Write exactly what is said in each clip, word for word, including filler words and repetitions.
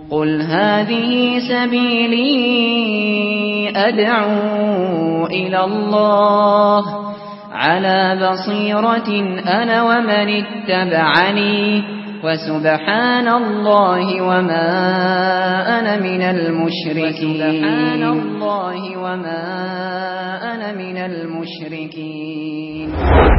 قل هذه سبيلي أدعو إلى الله على بصيرة أنا ومن اتبعني وسبحان الله وما أنا من المشركين سبحان الله وما أنا من المشركين.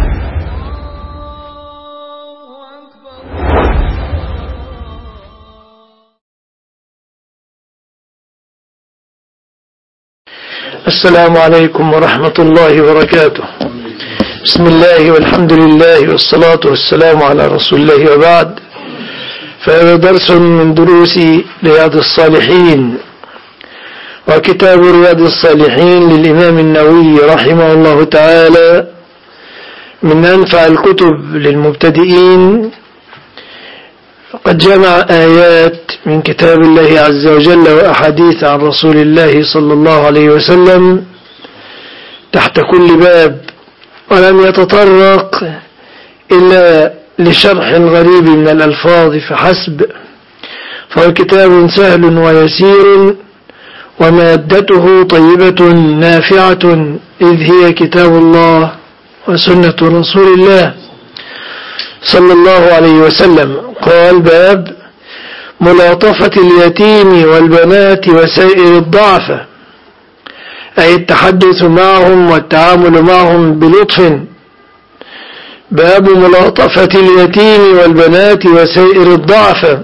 السلام عليكم ورحمة الله وبركاته. بسم الله والحمد لله والصلاة والسلام على رسول الله وبعد، فهذا درس من دروس رياض الصالحين، وكتاب رياض الصالحين للإمام النووي رحمه الله تعالى من أنفع الكتب للمبتدئين. قد جمع آيات من كتاب الله عز وجل وأحاديث عن رسول الله صلى الله عليه وسلم تحت كل باب، ولم يتطرق إلا لشرح الغريب من الألفاظ فحسب، فهو كتاب سهل ويسير ومادته طيبة نافعة، إذ هي كتاب الله وسنة رسول الله صلى الله عليه وسلم. قال: باب ملاطفة اليتيم والبنات وسائر الضعفة، أي التحدث معهم والتعامل معهم بلطف. باب ملاطفة اليتيم والبنات وسائر الضعفة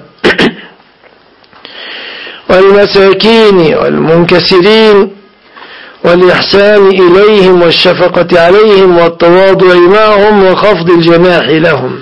والمساكين والمنكسرين، والإحسان إليهم والشفقة عليهم والتواضع معهم وخفض الجناح لهم.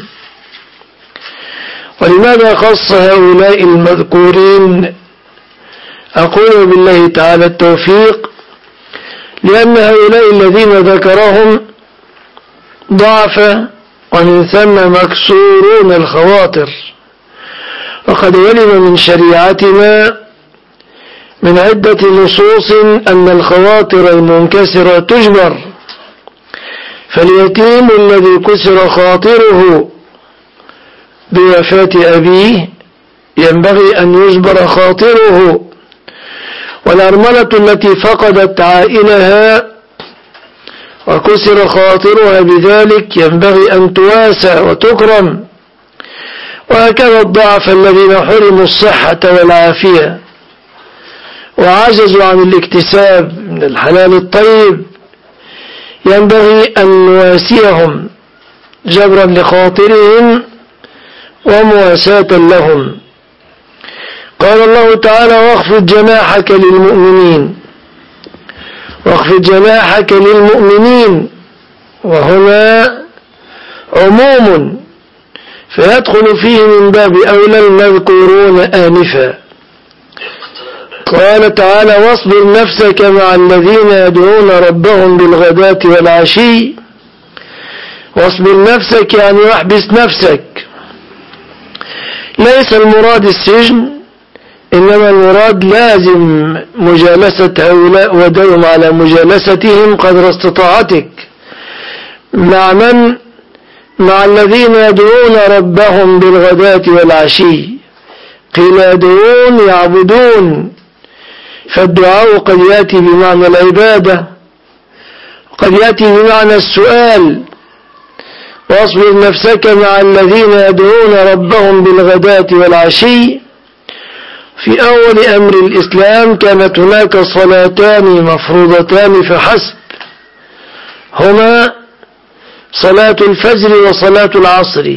ولماذا خص هؤلاء المذكورين؟ أقول بالله تعالى التوفيق، لأن هؤلاء الذين ذكرهم ضعف ومن ثم مكسورون الخواطر، وقد علم من شريعتنا من عدة نصوص أن الخواطر المنكسرة تجبر، فاليتيم الذي كسر خاطره بوفاة أبيه ينبغي أن يجبر خاطره، والأرملة التي فقدت عائلها وكسر خاطرها بذلك ينبغي أن تواسى وتكرم، وهكذا الضعف الذين حرموا الصحة والعافية وعجزوا عن الاكتساب من الحلال الطيب ينبغي أن نواسيهم جبرا لخاطرهم ومواساة لهم. قال الله تعالى: واخفض جناحك للمؤمنين. واخفض جناحك للمؤمنين، وهنا عموم فيدخل فيه من باب أولى المذكورون آنفا. قال تعالى: واصبر نفسك مع الذين يدعون ربهم بالغداة والعشي. واصبر نفسك يعني واحبس نفسك، ليس المراد السجن، إنما المراد لازم مجالسة هؤلاء ودوم على مجالستهم قدر استطاعتك. مع من؟ مع الذين يدعون ربهم بالغداة والعشي. قيل يدعون يعبدون، فالدعاء قد يأتي بمعنى العبادة وقد يأتي بمعنى السؤال. واصبر نفسك مع الذين يدعون ربهم بالغداة والعشي. في أول أمر الإسلام كانت هناك صلاتان مفروضتان فحسب، هما صلاة الفجر وصلاة العصر،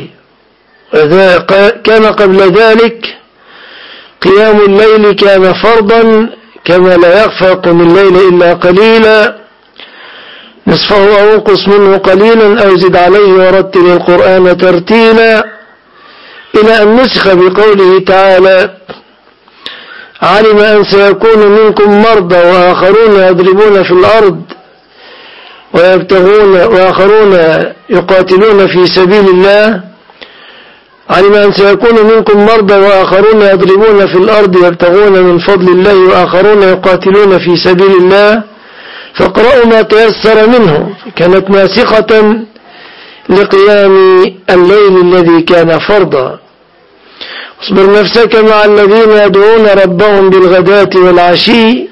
كان قبل ذلك قيام الليل كان فرضا، كما لا يخفى قم الليل إلا قليلا، نصفه أو انقص منه قليلا أو زد عليه ورتل القرآن ترتيلا، إلى أن نسخ بقوله تعالى: علم أن سيكون منكم مرضى وآخرون يضربون في الأرض ويبتغون وآخرون يقاتلون في سبيل الله. علم أن سيكون منكم مرضى وآخرون يضربون في الأرض يبتغون من فضل الله وآخرون يقاتلون في سبيل الله، فاقرأوا ما تيسر منه. كانت ناسخة لقيام الليل الذي كان فرضا. اصبر نفسك مع الذين يدعون ربهم بالغداة والعشي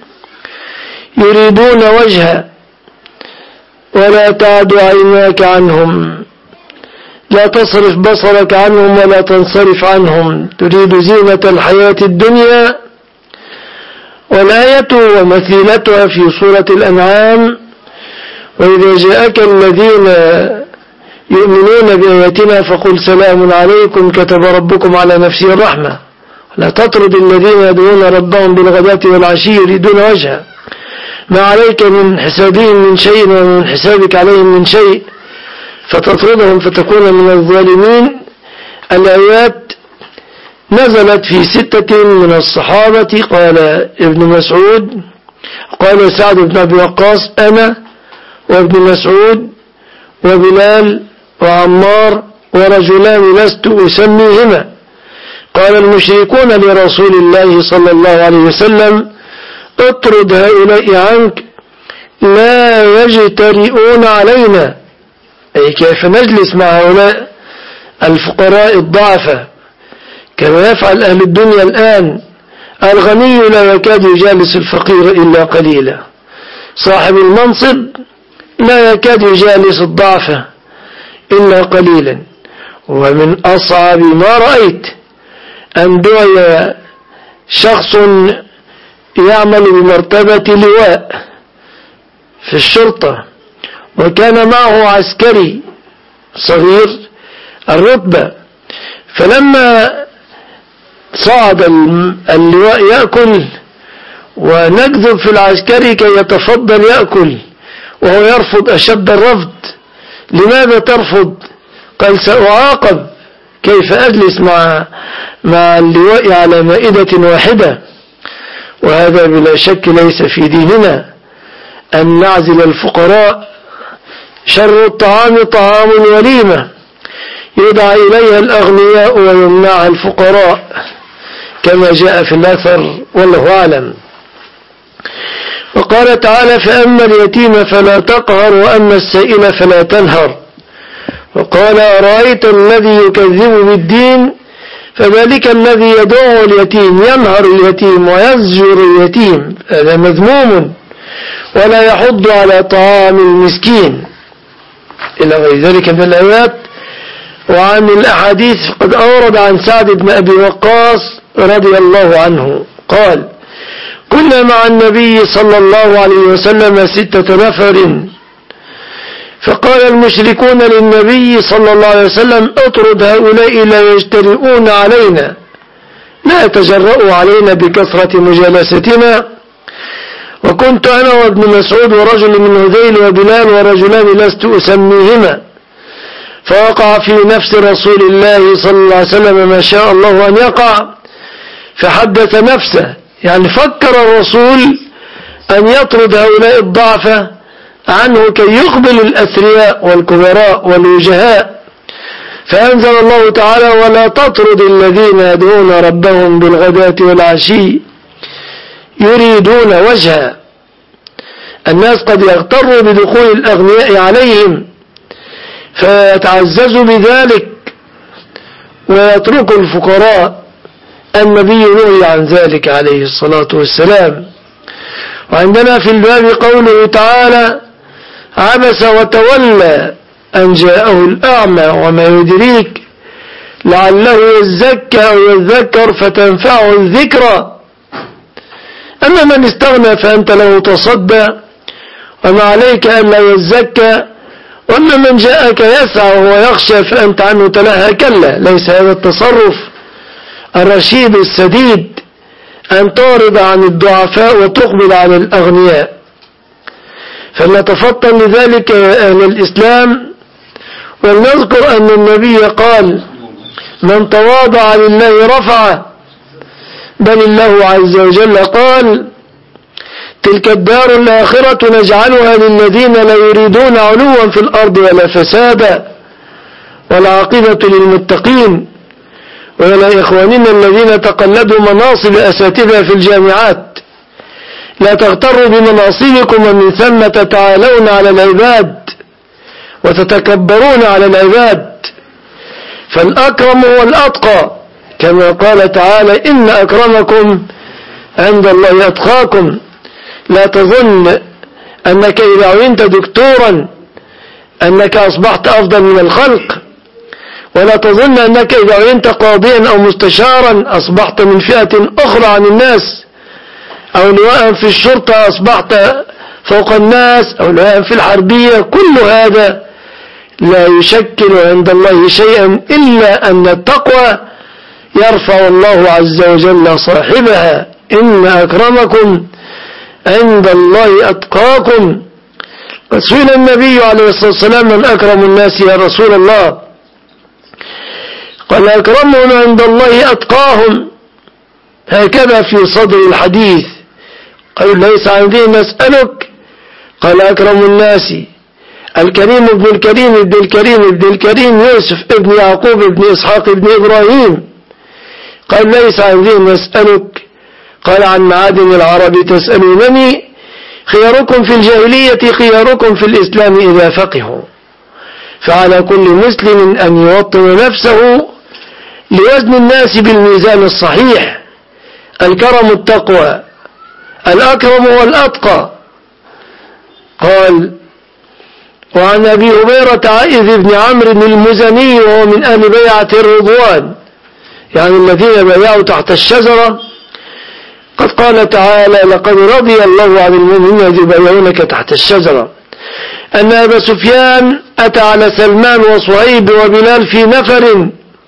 يريدون وجهه ولا تعد عيناك عنهم لا تصرف بصرك عنهم ولا تنصرف عنهم تريد زينة الحياة الدنيا. والآية ومثيلتها في سورة الأنعام وإذا جاءك الذين يؤمنون بآياتنا فقل سلام عليكم كتب ربكم على نفسه الرحمة لا تطرد الذين يدعون ربهم بالغداة والعشي يريدون وجهه ما عليك من حسابهم من شيء ومن حسابك عليهم من شيء فتطردهم فتكون من الظالمين. الآيات نزلت في ستة من الصحابة قال ابن مسعود قال سعد بن أبي وقاص أنا وابن مسعود وبلال وعمار ورجلان لست أسميهما. قال المشركون لرسول الله صلى الله عليه وسلم اطرد هؤلاء عنك لا يجترئون علينا أي كيف نجلس مع هؤلاء الفقراء الضعفة كما يفعل أهل الدنيا الآن. الغني لا يكاد يجالس الفقير إلا قليلا صاحب المنصب لا يكاد يجالس الضعفة إلا قليلا. ومن أصعب ما رأيت أن دعي شخص يعمل بمرتبة لواء في الشرطة وكان معه عسكري صغير الرتبة فلما صعد اللواء يأكل ونكذب في العسكري كي يتفضل يأكل وهو يرفض أشد الرفض. لماذا ترفض؟ قال سأعاقب كيف أجلس مع مع اللواء على مائدة واحدة. وهذا بلا شك ليس في ديننا أن نعزل الفقراء. شر الطعام طعام الوليمة يدعى إليها الأغنياء ويمنعها الفقراء كما جاء في الأثر والله أعلم. وقال تعالى فأما اليتيم فلا تقهر وأما السائل فلا تنهر. وقال أرأيت الذي يكذب بالدين فذلك الذي يدعو اليتيم ينهر اليتيم ويزجر اليتيم هذا مذموم ولا يحض على طعام المسكين إلى غير ذلك من الآيات. وعن الأحاديث قد أورد عن سعد بن أبي وقاص رضي الله عنه قال كنا مع النبي صلى الله عليه وسلم ستة نفر فقال المشركون للنبي صلى الله عليه وسلم اطرد هؤلاء لا يجترئون علينا لا يتجرؤوا علينا بكثرة مجالستنا. وكنت أنا وابن مسعود ورجل من هذيل وبلال ورجلان لست أسميهما فوقع في نفس رسول الله صلى الله عليه وسلم ما شاء الله أن يقع فحدث نفسه يعني فكر الرسول أن يطرد هؤلاء الضعفة عنه كي يقبل الأثرياء والكبراء والوجهاء فأنزل الله تعالى ولا تطرد الذين يدعون ربهم بالغداة والعشي يريدون وجهه. الناس قد يغتروا بدخول الأغنياء عليهم فيتعززوا بذلك ويتركوا الفقراء. النبي نهي عن ذلك عليه الصلاة والسلام. وعندنا في الباب قوله تعالى عبس وتولى أن جاءه الأعمى وما يدريك لعله يزكى أو يذكر فتنفعه الذكرى. أما من استغنى فأنت له تصدى وما عليك أن لا يزكى. وأما من جاءك يسعى وهو يخشى فأنت عنه تلهى كلا. ليس هذا التصرف الرشيد السديد أن تعرض عن الضعفاء وتقبل على الأغنياء. فلنتفطن لذلك يا أهل الإسلام ولنذكر أن النبي قال من تواضع لله رفعه بل الله عز وجل قال تلك الدار الآخرة نجعلها للذين لا يريدون علوا في الأرض ولا فسادا والعاقبة للمتقين. ويا إخواننا الذين تقلدوا مناصب أساتذة في الجامعات لا تغتروا بمناصبكم ومن ثم تتعالون على العباد وتتكبرون على العباد. فالأكرم هو الأتقى كما قال تعالى إن أكرمكم عند الله أتقاكم. لا تظن أنك إذا عينت دكتورا أنك أصبحت أفضل من الخلق، ولا تظن أنك إذا عينت قاضيا أو مستشارا أصبحت من فئة أخرى عن الناس، أو لواء في الشرطة أصبحت فوق الناس، أو لواء في الحربية. كل هذا لا يشكل عند الله شيئا إلا أن التقوى يرفع الله عز وجل صاحبها. إن أكرمكم عند الله أتقاكم. سئل النبي عليه الصلاة والسلام من أكرم الناس يا رسول الله؟ قال أكرمهم عند الله أتقاهم، هكذا في صدر الحديث. قالوا ليس عندي نسألك؟ قال أكرم الناس الكريم ابن الكريم ابن الكريم ابن الكريم يوسف ابن يعقوب ابن إسحاق ابن إبراهيم. قال ليس عندي نسألك؟ قال عن معادن العرب تسألونني؟ خياركم في الجاهلية خياركم في الإسلام إذا فقهوا. فعلى كل مسلم أن يوطن نفسه لوزن الناس بالميزان الصحيح. الكرم التقوى، الأكرم والأتقى. قال وعن أبي هريرة عائذ بن عمرو المزني وهو من أهل بيعة الرضوان، يعني الذين بايعوا تحت الشجرة. قد قال تعالى لقد رضي الله عن المؤمنين إذ يبايعونك تحت الشجرة. أن أبا سفيان أتى على سلمان وصهيب وبلال في نفر،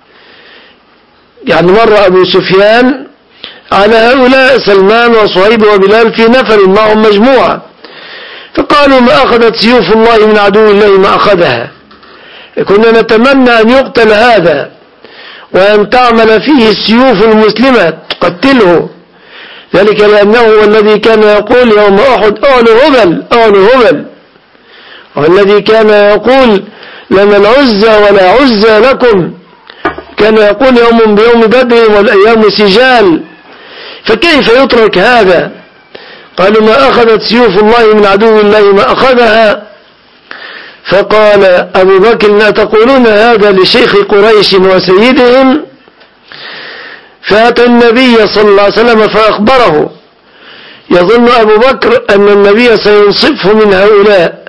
يعني مر أبو سفيان على هؤلاء سلمان وصهيب وبلال في نفر معهم مجموعة، فقالوا ما أخذت سيوف الله من عدو الله ما أخذها. كنا نتمنى أن يقتل هذا وأن تعمل فيه السيوف المسلمة تقتله، ذلك لأنه هو الذي كان يقول يوم أحد أعلوا هبل أعلوا هبل، والذي كان يقول لنا العزة ولا عزة لكم، كان يقول يوم بيوم بدر والأيام سجال، فكيف يترك هذا؟ قالوا ما أخذت سيوف الله من عدو الله ما أخذها. فقال أبو بكر أتقولون هذا لشيخ قريش وسيدهم؟ فأتى النبي صلى الله عليه وسلم فأخبره. يظن أبو بكر أن النبي سينصفه من هؤلاء،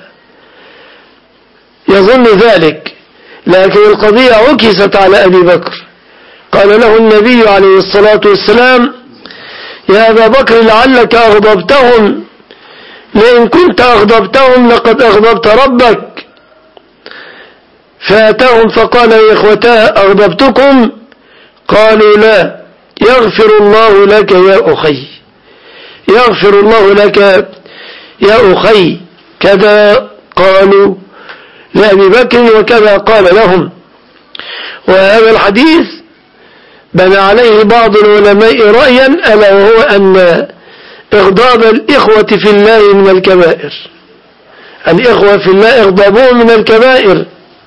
يظن ذلك، لكن القضية عكست على أبي بكر. قال له النبي عليه الصلاة والسلام يا أبا بكر لعلك أغضبتهم، لئن كنت أغضبتهم لقد أغضبت ربك. فأتاهم فقال يا إخوتاه أغضبتكم؟ قالوا لا. يغفر الله لك يا أخي، يغفر الله لك يا أخي. كذا قالوا لأبي بكر وكذا قال لهم. وهذا الحديث بنى عليه بعض العلماء رأيا، ألا وهو أن إغضاب الإخوة في الله من الكبائر. الإخوة في الله إغضابهم من الكبائر،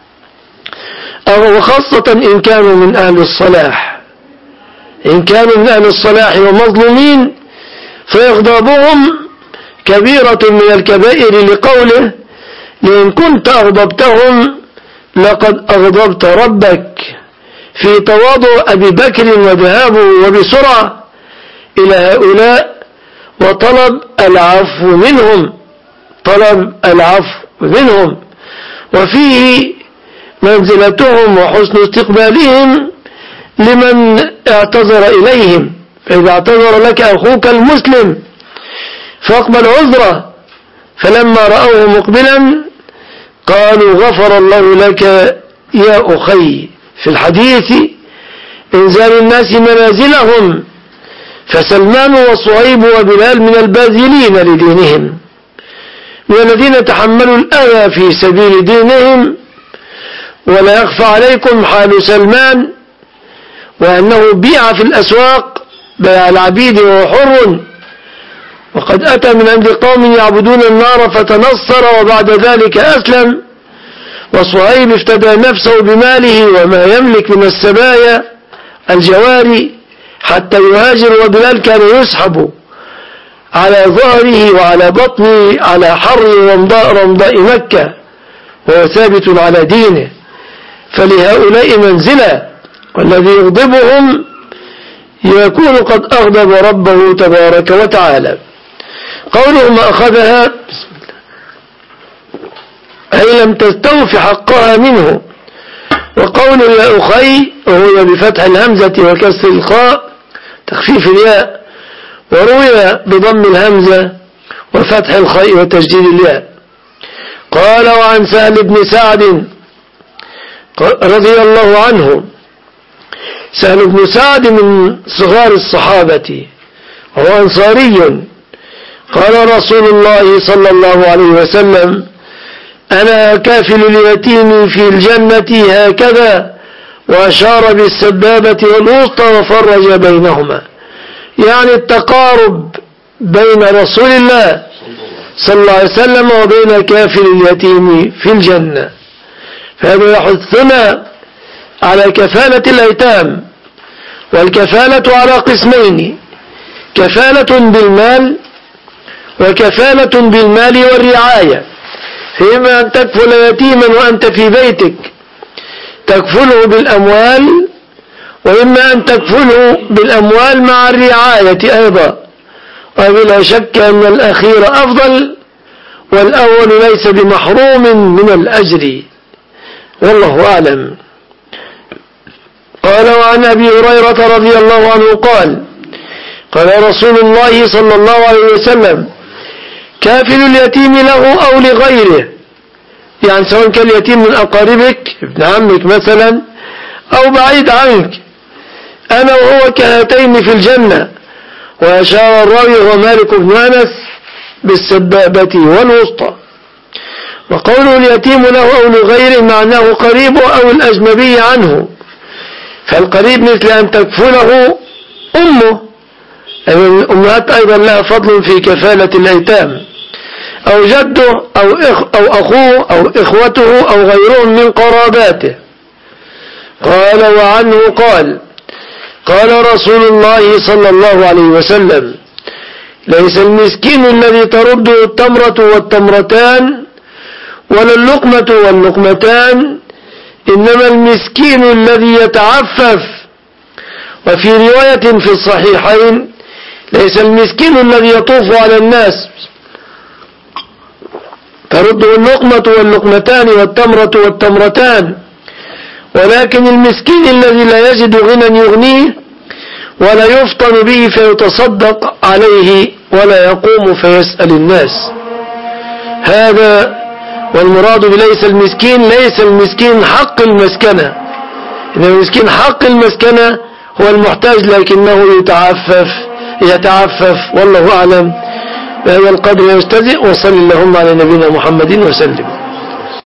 وخاصة إن كانوا من أهل الصلاح. إن كانوا من أهل الصلاح ومظلومين فإغضابهم كبيرة من الكبائر، لقوله لئن كنت أغضبتهم لقد أغضبت ربك. في تواضع أبي بكر وذهابه وبسرعة إلى هؤلاء وطلب العفو منهم، طلب العفو منهم، وفيه منزلتهم وحسن استقبالهم لمن اعتذر إليهم. فإذا اعتذر لك أخوك المسلم فاقبل عذره. فلما رأوه مقبلا قالوا غفر الله لك يا أخي. في الحديث إنزال الناس منازلهم، فسلمان وصهيب وبلال من الباذلين لدينهم، من الذين تحملوا الأذى في سبيل دينهم. ولا يخفى عليكم حال سلمان، وأنه بيع في الأسواق بيع العبيد وهو حر، وقد أتى من عند قوم يعبدون النار فتنصر وبعد ذلك أسلم. وصهيب افتدى نفسه بماله وما يملك من السبايا الجواري حتى يهاجر، وبلال كان يسحب على ظهره وعلى بطنه على حر رمضاء رمضاء مكة وهو ثابت على دينه. فلهؤلاء منزلة، والذي يغضبهم يكون قد أغضب ربه تبارك وتعالى. قوله ما أخذها بسم الله أي لم تستوف حقها منه. وقول يا أخي وهو بفتح الهمزة وكسر الخاء تخفيف الياء، وروي بضم الهمزة وفتح الخاء وتجديد الياء. قال وعن سهل بن سعد رضي الله عنه، سهل بن سعد من صغار الصحابة وهو أنصاري، قال رسول الله صلى الله عليه وسلم أنا كافل اليتيم في الجنة هكذا، وأشار بالسبابة والوسطى وفرج بينهما، يعني التقارب بين رسول الله صلى الله عليه وسلم وبين كافل اليتيم في الجنة. فهذا يحثنا على كفالة الأيتام، والكفالة على قسمين: كفالة بالمال وكفالة بالمال والرعاية. فإما أن تكفل يتيما وأنت في بيتك تكفله بالأموال، وإما أن تكفله بالأموال مع الرعاية أيضا، وبلا شك أن الأخير أفضل والأول ليس بمحروم من الأجر، والله أعلم. قال وعن أبي هريرة رضي الله عنه قال قال رسول الله صلى الله عليه وسلم كافل اليتيم له أو لغيره، يعني سواء كان اليتيم من أقاربك ابن عمك مثلا أو بعيد عنك، أنا وهو كهاتين في الجنة. وأشار الراوي هو مالك بن أنس بالسبابة والوسطى. وقوله اليتيم له أو لغيره معناه قريب أو الأجنبي عنه، فالقريب مثل أن تكفله أمه، يعني الأمهات أيضا لها فضل في كفالة الأيتام، أو جده أو, إخ أو أخوه أو إخوته أو غيرهم من قراباته. قال وعنه قال قال رسول الله صلى الله عليه وسلم ليس المسكين الذي ترده التمرة والتمرتان ولا اللقمة واللقمتان، إنما المسكين الذي يتعفف. وفي رواية في الصحيحين ليس المسكين الذي يطوف على الناس ترده اللقمة واللقمتان والتمرة والتمرتان، ولكن المسكين الذي لا يجد غنى يغنيه ولا يفطن به فيتصدق عليه ولا يقوم فيسأل الناس. هذا والمراد بليس المسكين ليس المسكين حق المسكنة، إن المسكين حق المسكنة هو المحتاج لكنه يتعفف يتعفف والله أعلم. بهذا القدر يستجئ، وصل اللهم على نبينا محمد وسلم.